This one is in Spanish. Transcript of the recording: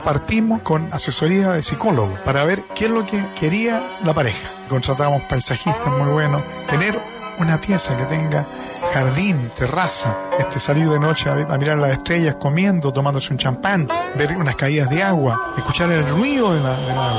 Partimos con asesoría de psicólogo para ver qué es lo que quería la pareja. Contratamos paisajistas muy buenos, tener una pieza que tenga jardín, terraza, salir de noche a mirar las estrellas, comiendo, tomándose un champán, ver unas caídas de agua, escuchar el ruido del agua.